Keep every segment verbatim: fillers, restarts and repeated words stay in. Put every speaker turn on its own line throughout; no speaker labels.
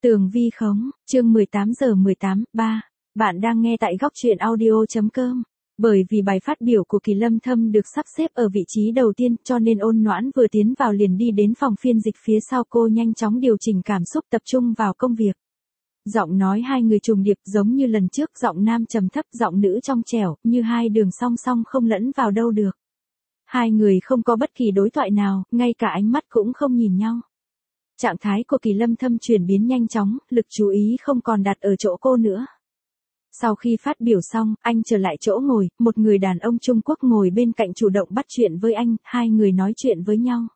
Tường vi khống, chương mười tám giờ mười tám, ba. Bạn đang nghe tại góc truyện audio.com. Bởi vì bài phát biểu của Kỳ Lâm Thâm được sắp xếp ở vị trí đầu tiên cho nên Ôn Noãn vừa tiến vào liền đi đến phòng phiên dịch phía sau cô nhanh chóng điều chỉnh cảm xúc tập trung vào công việc. Giọng nói hai người trùng điệp giống như lần trước, giọng nam trầm thấp, giọng nữ trong trẻo, như hai đường song song không lẫn vào đâu được. Hai người không có bất kỳ đối thoại nào, ngay cả ánh mắt cũng không nhìn nhau. Trạng thái của Kỳ Lâm Thâm chuyển biến nhanh chóng, lực chú ý không còn đặt ở chỗ cô nữa. Sau khi phát biểu xong, anh trở lại chỗ ngồi, một người đàn ông Trung Quốc ngồi bên cạnh chủ động bắt chuyện với anh, hai người nói chuyện với nhau.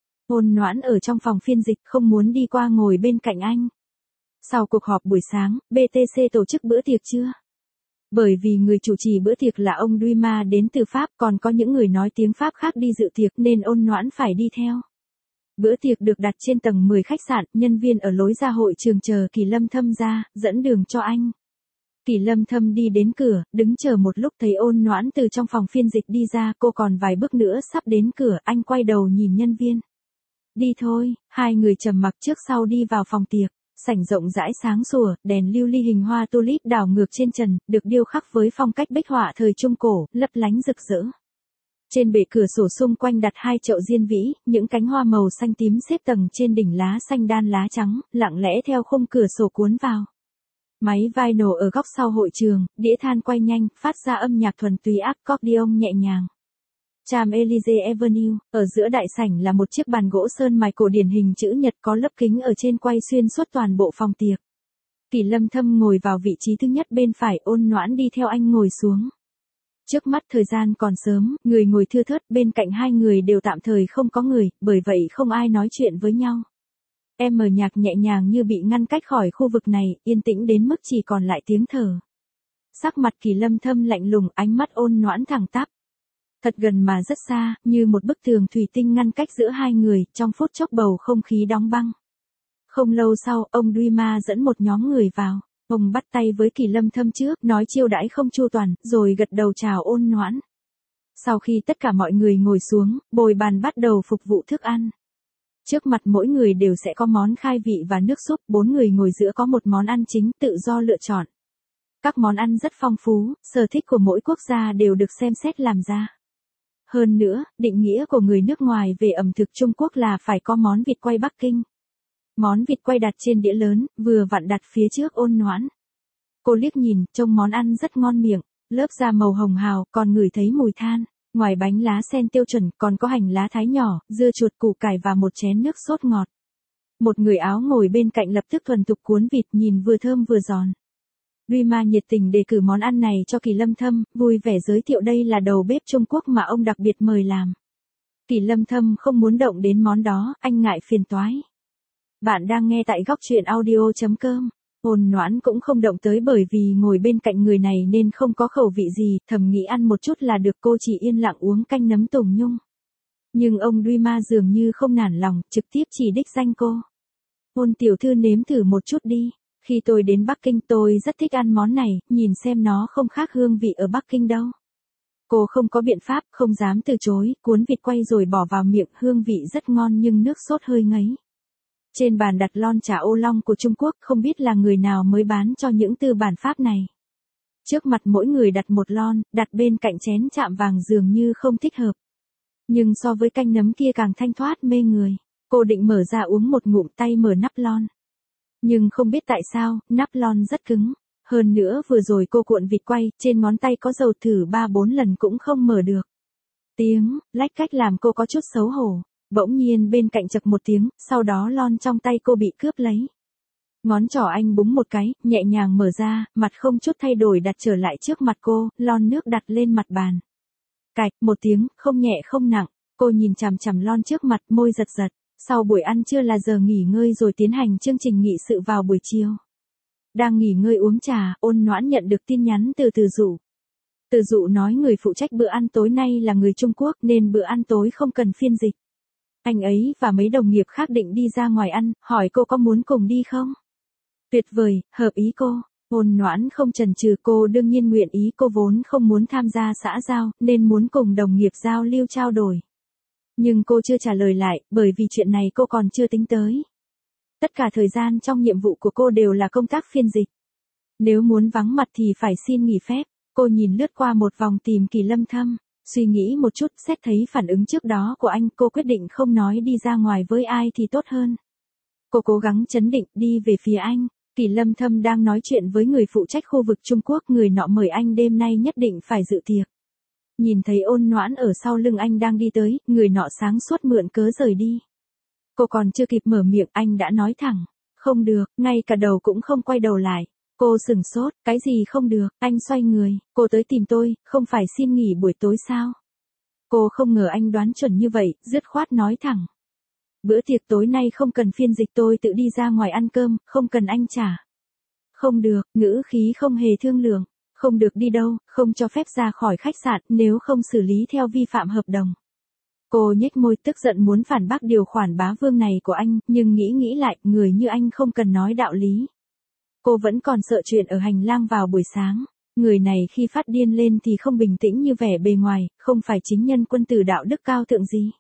Ôn Noãn ở trong phòng phiên dịch không muốn đi qua ngồi bên cạnh anh. Sau cuộc họp buổi sáng, bê tê xê tổ chức bữa tiệc chưa? Bởi vì người chủ trì bữa tiệc là ông Duy đến từ Pháp, còn có những người nói tiếng Pháp khác đi dự tiệc nên Ôn Noãn phải đi theo. Bữa tiệc được đặt trên tầng mười khách sạn, nhân viên ở lối ra hội trường chờ Kỳ Lâm Thâm ra, dẫn đường cho anh. Kỳ Lâm Thâm đi đến cửa, đứng chờ một lúc thấy Ôn Noãn từ trong phòng phiên dịch đi ra, cô còn vài bước nữa sắp đến cửa, anh quay đầu nhìn nhân viên. Đi thôi, hai người trầm mặc trước sau đi vào phòng tiệc, sảnh rộng rãi sáng sủa, đèn lưu ly hình hoa tulip đảo ngược trên trần, được điêu khắc với phong cách bích họa thời Trung Cổ, lấp lánh rực rỡ. Trên bệ cửa sổ xung quanh đặt hai chậu diên vĩ, những cánh hoa màu xanh tím xếp tầng trên đỉnh lá xanh đan lá trắng, lặng lẽ theo khung cửa sổ cuốn vào. Máy vinyl ở góc sau hội trường, đĩa than quay nhanh, phát ra âm nhạc thuần túy accordion nhẹ nhàng. Champs-Élysées Avenue, ở giữa đại sảnh là một chiếc bàn gỗ sơn mài cổ điển hình chữ nhật có lớp kính ở trên quay xuyên suốt toàn bộ phòng tiệc. Kỳ Lâm Thâm ngồi vào vị trí thứ nhất bên phải, Ôn Noãn đi theo anh ngồi xuống. Trước mắt thời gian còn sớm, người ngồi thưa thớt, bên cạnh hai người đều tạm thời không có người, bởi vậy không ai nói chuyện với nhau. Em mở nhạc nhẹ nhàng như bị ngăn cách khỏi khu vực này, yên tĩnh đến mức chỉ còn lại tiếng thở. Sắc mặt Kỳ Lâm Thâm lạnh lùng, ánh mắt Ôn Noãn thẳng tắp. Thật gần mà rất xa, như một bức tường thủy tinh ngăn cách giữa hai người, trong phút chốc bầu không khí đóng băng. Không lâu sau, ông Duy dẫn một nhóm người vào. Ông bắt tay với Kỳ Lâm Thâm trước, nói chiêu đãi không chu toàn, rồi gật đầu chào Ôn Noãn. Sau khi tất cả mọi người ngồi xuống, bồi bàn bắt đầu phục vụ thức ăn. Trước mặt mỗi người đều sẽ có món khai vị và nước súp, bốn người ngồi giữa có một món ăn chính tự do lựa chọn. Các món ăn rất phong phú, sở thích của mỗi quốc gia đều được xem xét làm ra. Hơn nữa, định nghĩa của người nước ngoài về ẩm thực Trung Quốc là phải có món vịt quay Bắc Kinh. Món vịt quay đặt trên đĩa lớn, vừa vặn đặt phía trước Ôn Noãn. Cô liếc nhìn, trông món ăn rất ngon miệng, lớp da màu hồng hào, còn ngửi thấy mùi than. Ngoài bánh lá sen tiêu chuẩn, còn có hành lá thái nhỏ, dưa chuột, củ cải và một chén nước sốt ngọt. Một người Áo ngồi bên cạnh lập tức thuần thục cuốn vịt, nhìn vừa thơm vừa giòn. Duy nhiệt tình đề cử món ăn này cho Kỳ Lâm Thâm, vui vẻ giới thiệu đây là đầu bếp Trung Quốc mà ông đặc biệt mời làm. Kỳ Lâm Thâm không muốn động đến món đó, anh ngại phiền toái. Bạn đang nghe tại góc truyện audio.com. Ôn Noãn cũng không động tới bởi vì ngồi bên cạnh người này nên không có khẩu vị gì, thầm nghĩ ăn một chút là được, cô chỉ yên lặng uống canh nấm tùng nhung. Nhưng ông Duy dường như không nản lòng, trực tiếp chỉ đích danh cô. Ôn tiểu thư nếm thử một chút đi, khi tôi đến Bắc Kinh tôi rất thích ăn món này, nhìn xem nó không khác hương vị ở Bắc Kinh đâu. Cô không có biện pháp, không dám từ chối, cuốn vịt quay rồi bỏ vào miệng, hương vị rất ngon nhưng nước sốt hơi ngấy. Trên bàn đặt lon trà ô long của Trung Quốc, không biết là người nào mới bán cho những tư bản Pháp này. Trước mặt mỗi người đặt một lon, đặt bên cạnh chén chạm vàng dường như không thích hợp. Nhưng so với canh nấm kia càng thanh thoát mê người, cô định mở ra uống một ngụm, tay mở nắp lon. Nhưng không biết tại sao, nắp lon rất cứng. Hơn nữa vừa rồi cô cuộn vịt quay, trên ngón tay có dầu thử ba bốn lần cũng không mở được. Tiếng lách cách làm cô có chút xấu hổ. Bỗng nhiên bên cạnh chậc một tiếng, sau đó lon trong tay cô bị cướp lấy. Ngón trỏ anh búng một cái, nhẹ nhàng mở ra, mặt không chút thay đổi đặt trở lại trước mặt cô, lon nước đặt lên mặt bàn. Cạch, một tiếng, không nhẹ không nặng, cô nhìn chằm chằm lon trước mặt, môi giật giật. Sau buổi ăn trưa là giờ nghỉ ngơi rồi tiến hành chương trình nghị sự vào buổi chiều. Đang nghỉ ngơi uống trà, Ôn Noãn nhận được tin nhắn từ Từ Dụ. Từ Dụ nói người phụ trách bữa ăn tối nay là người Trung Quốc nên bữa ăn tối không cần phiên dịch. Anh ấy và mấy đồng nghiệp khác định đi ra ngoài ăn, hỏi cô có muốn cùng đi không? Tuyệt vời, hợp ý cô. Ôn Noãn không chần chừ, cô đương nhiên nguyện ý, cô vốn không muốn tham gia xã giao, nên muốn cùng đồng nghiệp giao lưu trao đổi. Nhưng cô chưa trả lời lại, bởi vì chuyện này cô còn chưa tính tới. Tất cả thời gian trong nhiệm vụ của cô đều là công tác phiên dịch. Nếu muốn vắng mặt thì phải xin nghỉ phép. Cô nhìn lướt qua một vòng tìm Kỳ Lâm Thâm, suy nghĩ một chút, xét thấy phản ứng trước đó của anh, cô quyết định không nói đi ra ngoài với ai thì tốt hơn. Cô cố gắng trấn định, đi về phía anh. Kỳ Lâm Thâm đang nói chuyện với người phụ trách khu vực Trung Quốc, người nọ mời anh đêm nay nhất định phải dự tiệc. Nhìn thấy Ôn Noãn ở sau lưng anh đang đi tới, người nọ sáng suốt mượn cớ rời đi. Cô còn chưa kịp mở miệng, anh đã nói thẳng, không được, ngay cả đầu cũng không quay đầu lại. Cô sửng sốt, cái gì không được, anh xoay người, cô tới tìm tôi, không phải xin nghỉ buổi tối sao? Cô không ngờ anh đoán chuẩn như vậy, dứt khoát nói thẳng. Bữa tiệc tối nay không cần phiên dịch, tôi tự đi ra ngoài ăn cơm, không cần anh trả. Không được, ngữ khí không hề thương lượng, không được đi đâu, không cho phép ra khỏi khách sạn, nếu không xử lý theo vi phạm hợp đồng. Cô nhếch môi tức giận muốn phản bác điều khoản bá vương này của anh, nhưng nghĩ nghĩ lại, người như anh không cần nói đạo lý. Cô vẫn còn sợ chuyện ở hành lang vào buổi sáng. Người này khi phát điên lên thì không bình tĩnh như vẻ bề ngoài, không phải chính nhân quân tử đạo đức cao thượng gì.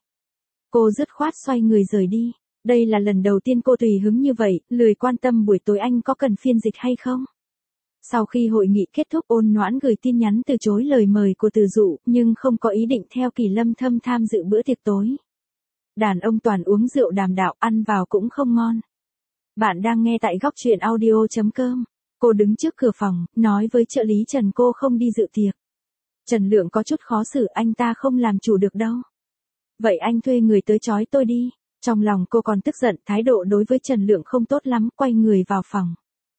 Cô dứt khoát xoay người rời đi. Đây là lần đầu tiên cô tùy hứng như vậy, lười quan tâm buổi tối anh có cần phiên dịch hay không. Sau khi hội nghị kết thúc, Ôn Noãn gửi tin nhắn từ chối lời mời của Từ Dụ, nhưng không có ý định theo Kỳ Lâm Thâm tham dự bữa tiệc tối. Đàn ông toàn uống rượu đàm đạo, ăn vào cũng không ngon. Bạn đang nghe tại góc truyện audio chấm com. Cô đứng trước cửa phòng, nói với trợ lý Trần cô không đi dự tiệc. Trần Lượng có chút khó xử, anh ta không làm chủ được đâu. Vậy anh thuê người tới trói tôi đi. Trong lòng cô còn tức giận, thái độ đối với Trần Lượng không tốt lắm, quay người vào phòng.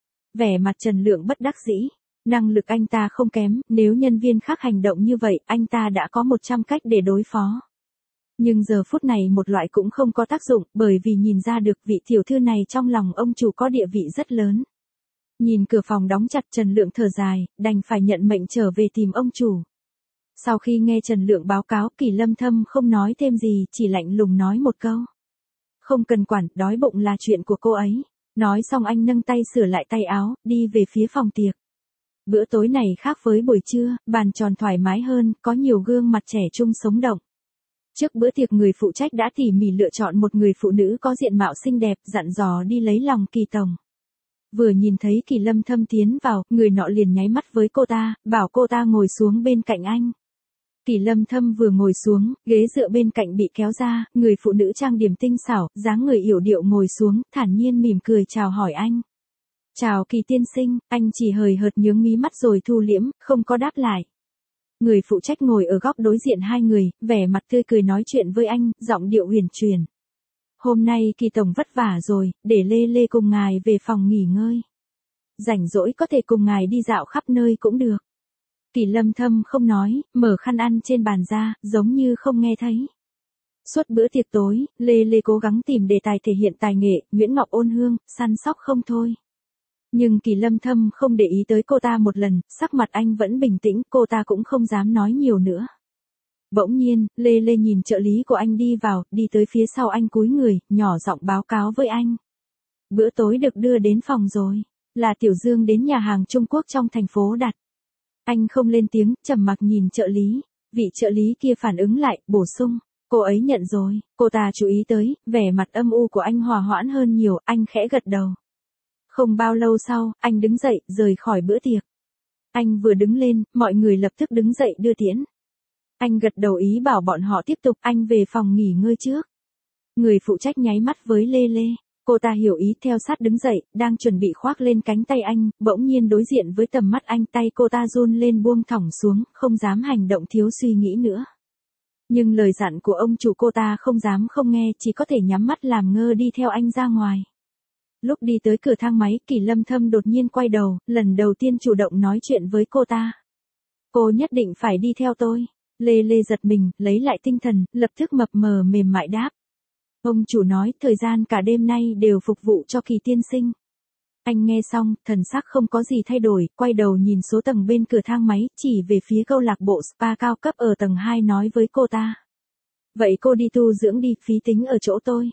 Vẻ mặt Trần Lượng bất đắc dĩ. Năng lực anh ta không kém, nếu nhân viên khác hành động như vậy, anh ta đã có một trăm cách để đối phó. Nhưng giờ phút này một loại cũng không có tác dụng, bởi vì nhìn ra được vị tiểu thư này trong lòng ông chủ có địa vị rất lớn. Nhìn cửa phòng đóng chặt, Trần Lượng thở dài, đành phải nhận mệnh trở về tìm ông chủ. Sau khi nghe Trần Lượng báo cáo, Kỳ Lâm Thâm không nói thêm gì, chỉ lạnh lùng nói một câu. Không cần quản, đói bụng là chuyện của cô ấy. Nói xong anh nâng tay sửa lại tay áo, đi về phía phòng tiệc. Bữa tối này khác với buổi trưa, bàn tròn thoải mái hơn, có nhiều gương mặt trẻ trung sống động. Trước bữa tiệc người phụ trách đã tỉ mỉ lựa chọn một người phụ nữ có diện mạo xinh đẹp, dặn dò đi lấy lòng Kỳ tổng. Vừa nhìn thấy Kỳ Lâm Thâm tiến vào, người nọ liền nháy mắt với cô ta, bảo cô ta ngồi xuống bên cạnh anh. Kỳ Lâm Thâm vừa ngồi xuống, ghế dựa bên cạnh bị kéo ra, người phụ nữ trang điểm tinh xảo, dáng người yểu điệu ngồi xuống, thản nhiên mỉm cười chào hỏi anh. Chào Kỳ tiên sinh, anh chỉ hời hợt nhướng mí mắt rồi thu liễm, không có đáp lại. Người phụ trách ngồi ở góc đối diện hai người, vẻ mặt tươi cười nói chuyện với anh, giọng điệu huyền truyền. Hôm nay Kỳ tổng vất vả rồi, để Lê Lê cùng ngài về phòng nghỉ ngơi. Rảnh rỗi có thể cùng ngài đi dạo khắp nơi cũng được. Kỳ Lâm Thâm không nói, mở khăn ăn trên bàn ra, giống như không nghe thấy. Suốt bữa tiệc tối, Lê Lê cố gắng tìm đề tài thể hiện tài nghệ, Nguyễn Ngọc ôn hương, săn sóc không thôi. Nhưng Kỳ Lâm Thâm không để ý tới cô ta một lần, sắc mặt anh vẫn bình tĩnh, cô ta cũng không dám nói nhiều nữa. Bỗng nhiên, Lê Lê nhìn trợ lý của anh đi vào, đi tới phía sau anh cúi người, nhỏ giọng báo cáo với anh. Bữa tối được đưa đến phòng rồi, là Tiểu Dương đến nhà hàng Trung Quốc trong thành phố đặt. Anh không lên tiếng, trầm mặc nhìn trợ lý, vị trợ lý kia phản ứng lại, bổ sung, cô ấy nhận rồi, cô ta chú ý tới, vẻ mặt âm u của anh hòa hoãn hơn nhiều, anh khẽ gật đầu. Không bao lâu sau, anh đứng dậy, rời khỏi bữa tiệc. Anh vừa đứng lên, mọi người lập tức đứng dậy đưa tiễn. Anh gật đầu ý bảo bọn họ tiếp tục, anh về phòng nghỉ ngơi trước. Người phụ trách nháy mắt với Lê Lê, cô ta hiểu ý theo sát đứng dậy, đang chuẩn bị khoác lên cánh tay anh, bỗng nhiên đối diện với tầm mắt anh, tay cô ta run lên buông thõng xuống, không dám hành động thiếu suy nghĩ nữa. Nhưng lời dặn của ông chủ cô ta không dám không nghe, chỉ có thể nhắm mắt làm ngơ đi theo anh ra ngoài. Lúc đi tới cửa thang máy, Kỳ Lâm Thâm đột nhiên quay đầu, lần đầu tiên chủ động nói chuyện với cô ta. Cô nhất định phải đi theo tôi. Lê Lê giật mình, lấy lại tinh thần, lập tức mập mờ mềm mại đáp. Ông chủ nói, thời gian cả đêm nay đều phục vụ cho Kỳ tiên sinh. Anh nghe xong, thần sắc không có gì thay đổi, quay đầu nhìn số tầng bên cửa thang máy, chỉ về phía câu lạc bộ spa cao cấp ở tầng hai nói với cô ta. Vậy cô đi tu dưỡng đi, phí tính ở chỗ tôi.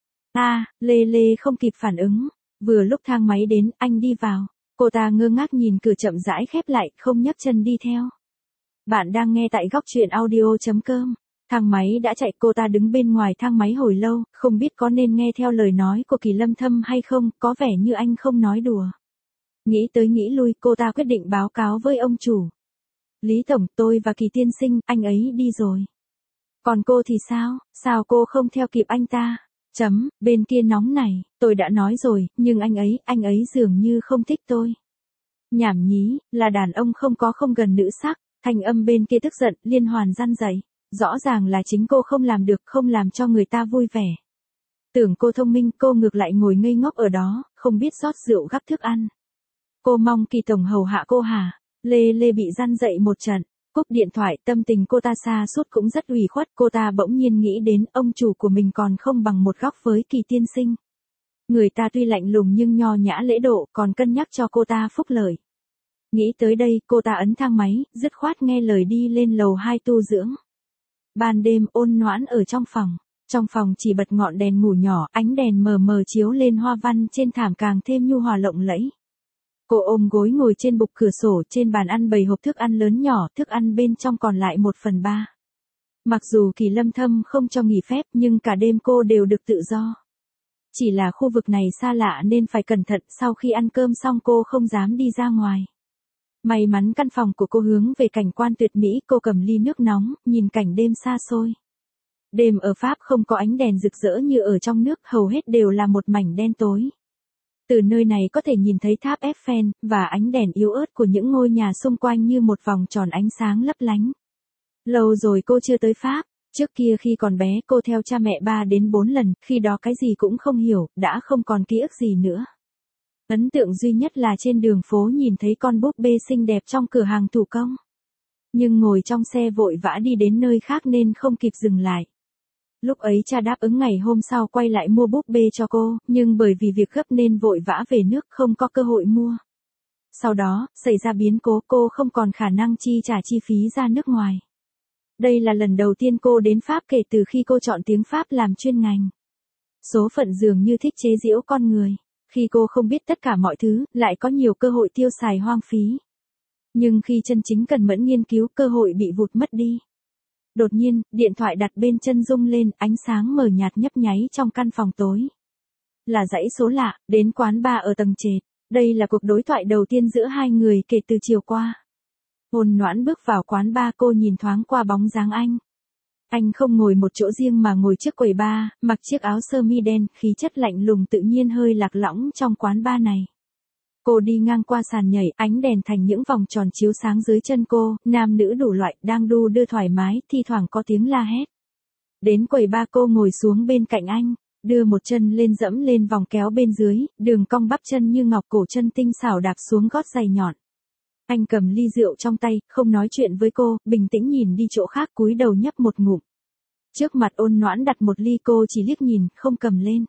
À, Lê Lê không kịp phản ứng. Vừa lúc thang máy đến, anh đi vào. Cô ta ngơ ngác nhìn cửa chậm rãi khép lại, không nhấc chân đi theo. Bạn đang nghe tại góc truyện audio chấm com. Thang máy đã chạy, cô ta đứng bên ngoài thang máy hồi lâu, không biết có nên nghe theo lời nói của Kỳ Lâm Thâm hay không, có vẻ như anh không nói đùa. Nghĩ tới nghĩ lui, cô ta quyết định báo cáo với ông chủ. Lý Tổng, tôi và Kỳ tiên sinh, anh ấy đi rồi. Còn cô thì sao, sao cô không theo kịp anh ta? Chấm, bên kia nóng này, tôi đã nói rồi, nhưng anh ấy, anh ấy dường như không thích tôi. Nhảm nhí, là đàn ông không có không gần nữ sắc, thanh âm bên kia tức giận, liên hoàn răn dậy. Rõ ràng là chính cô không làm được, không làm cho người ta vui vẻ. Tưởng cô thông minh, cô ngược lại ngồi ngây ngốc ở đó, không biết rót rượu gắp thức ăn. Cô mong Kỳ tổng hầu hạ cô hả? Lê Lê bị răn dậy một trận, cúp điện thoại, tâm tình cô ta sa sút cũng rất ủy khuất, cô ta bỗng nhiên nghĩ đến ông chủ của mình còn không bằng một góc với Kỳ tiên sinh. Người ta tuy lạnh lùng nhưng nho nhã lễ độ, còn cân nhắc cho cô ta phúc lợi. Nghĩ tới đây, cô ta ấn thang máy, dứt khoát nghe lời đi lên lầu hai tu dưỡng. Ban đêm ôn noãn ở trong phòng, trong phòng chỉ bật ngọn đèn ngủ nhỏ, ánh đèn mờ mờ chiếu lên hoa văn trên thảm càng thêm nhu hòa lộng lẫy. Cô ôm gối ngồi trên bục cửa sổ, trên bàn ăn bày hộp thức ăn lớn nhỏ, thức ăn bên trong còn lại một phần ba. Mặc dù Kỳ Lâm Thâm không cho nghỉ phép nhưng cả đêm cô đều được tự do. Chỉ là khu vực này xa lạ nên phải cẩn thận, sau khi ăn cơm xong cô không dám đi ra ngoài. May mắn căn phòng của cô hướng về cảnh quan tuyệt mỹ, cô cầm ly nước nóng, nhìn cảnh đêm xa xôi. Đêm ở Pháp không có ánh đèn rực rỡ như ở trong nước, hầu hết đều là một mảnh đen tối. Từ nơi này có thể nhìn thấy tháp Eiffel, và ánh đèn yếu ớt của những ngôi nhà xung quanh như một vòng tròn ánh sáng lấp lánh. Lâu rồi cô chưa tới Pháp, trước kia khi còn bé cô theo cha mẹ ba đến bốn lần, khi đó cái gì cũng không hiểu, đã không còn ký ức gì nữa. Ấn tượng duy nhất là trên đường phố nhìn thấy con búp bê xinh đẹp trong cửa hàng thủ công. Nhưng ngồi trong xe vội vã đi đến nơi khác nên không kịp dừng lại. Lúc ấy cha đáp ứng ngày hôm sau quay lại mua búp bê cho cô, nhưng bởi vì việc gấp nên vội vã về nước không có cơ hội mua. Sau đó, xảy ra biến cố, cô không còn khả năng chi trả chi phí ra nước ngoài. Đây là lần đầu tiên cô đến Pháp kể từ khi cô chọn tiếng Pháp làm chuyên ngành. Số phận dường như thích chế giễu con người. Khi cô không biết tất cả mọi thứ, lại có nhiều cơ hội tiêu xài hoang phí. Nhưng khi chân chính cần mẫn nghiên cứu, cơ hội bị vụt mất đi. Đột nhiên, điện thoại đặt bên chân rung lên, ánh sáng mờ nhạt nhấp nháy trong căn phòng tối. Là dãy số lạ, đến quán bar ở tầng trệt. Đây là cuộc đối thoại đầu tiên giữa hai người kể từ chiều qua. Ôn noãn bước vào quán bar, cô nhìn thoáng qua bóng dáng anh. Anh không ngồi một chỗ riêng mà ngồi trước quầy bar, mặc chiếc áo sơ mi đen, khí chất lạnh lùng tự nhiên hơi lạc lõng trong quán bar này. Cô đi ngang qua sàn nhảy, ánh đèn thành những vòng tròn chiếu sáng dưới chân cô, nam nữ đủ loại, đang đu đưa thoải mái, thi thoảng có tiếng la hét. Đến quầy bar cô ngồi xuống bên cạnh anh, đưa một chân lên dẫm lên vòng kéo bên dưới, đường cong bắp chân như ngọc, cổ chân tinh xảo đạp xuống gót giày nhọn. Anh cầm ly rượu trong tay, không nói chuyện với cô, bình tĩnh nhìn đi chỗ khác, cúi đầu nhấp một ngụm. Trước mặt ôn noãn đặt một ly, cô chỉ liếc nhìn, không cầm lên.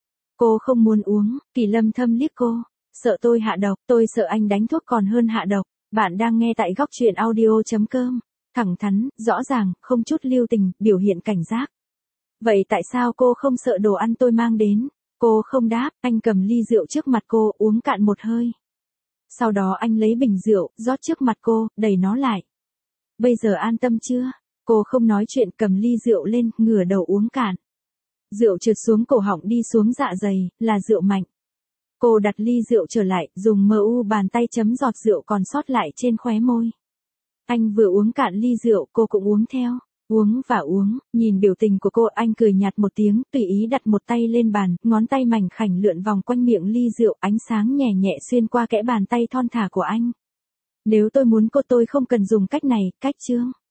Cô không muốn uống, Kỳ Lâm Thâm liếc cô. Sợ tôi hạ độc, tôi sợ anh đánh thuốc còn hơn hạ độc. Bạn đang nghe tại góc truyện audio.com. Thẳng thắn, rõ ràng, không chút lưu tình, biểu hiện cảnh giác. Vậy tại sao cô không sợ đồ ăn tôi mang đến? Cô không đáp, anh cầm ly rượu trước mặt cô, uống cạn một hơi. Sau đó anh lấy bình rượu, rót trước mặt cô, đẩy nó lại. Bây giờ an tâm chưa? Cô không nói chuyện, cầm ly rượu lên, ngửa đầu uống cạn. Rượu trượt xuống cổ họng đi xuống dạ dày, là rượu mạnh. Cô đặt ly rượu trở lại, dùng mờ u bàn tay chấm giọt rượu còn sót lại trên khóe môi. Anh vừa uống cạn ly rượu, cô cũng uống theo. Uống và uống, nhìn biểu tình của cô, anh cười nhạt một tiếng, tùy ý đặt một tay lên bàn, ngón tay mảnh khảnh lượn vòng quanh miệng ly rượu, ánh sáng nhẹ nhẹ xuyên qua kẽ bàn tay thon thả của anh. Nếu tôi muốn cô, tôi không cần dùng cách này, cách chương.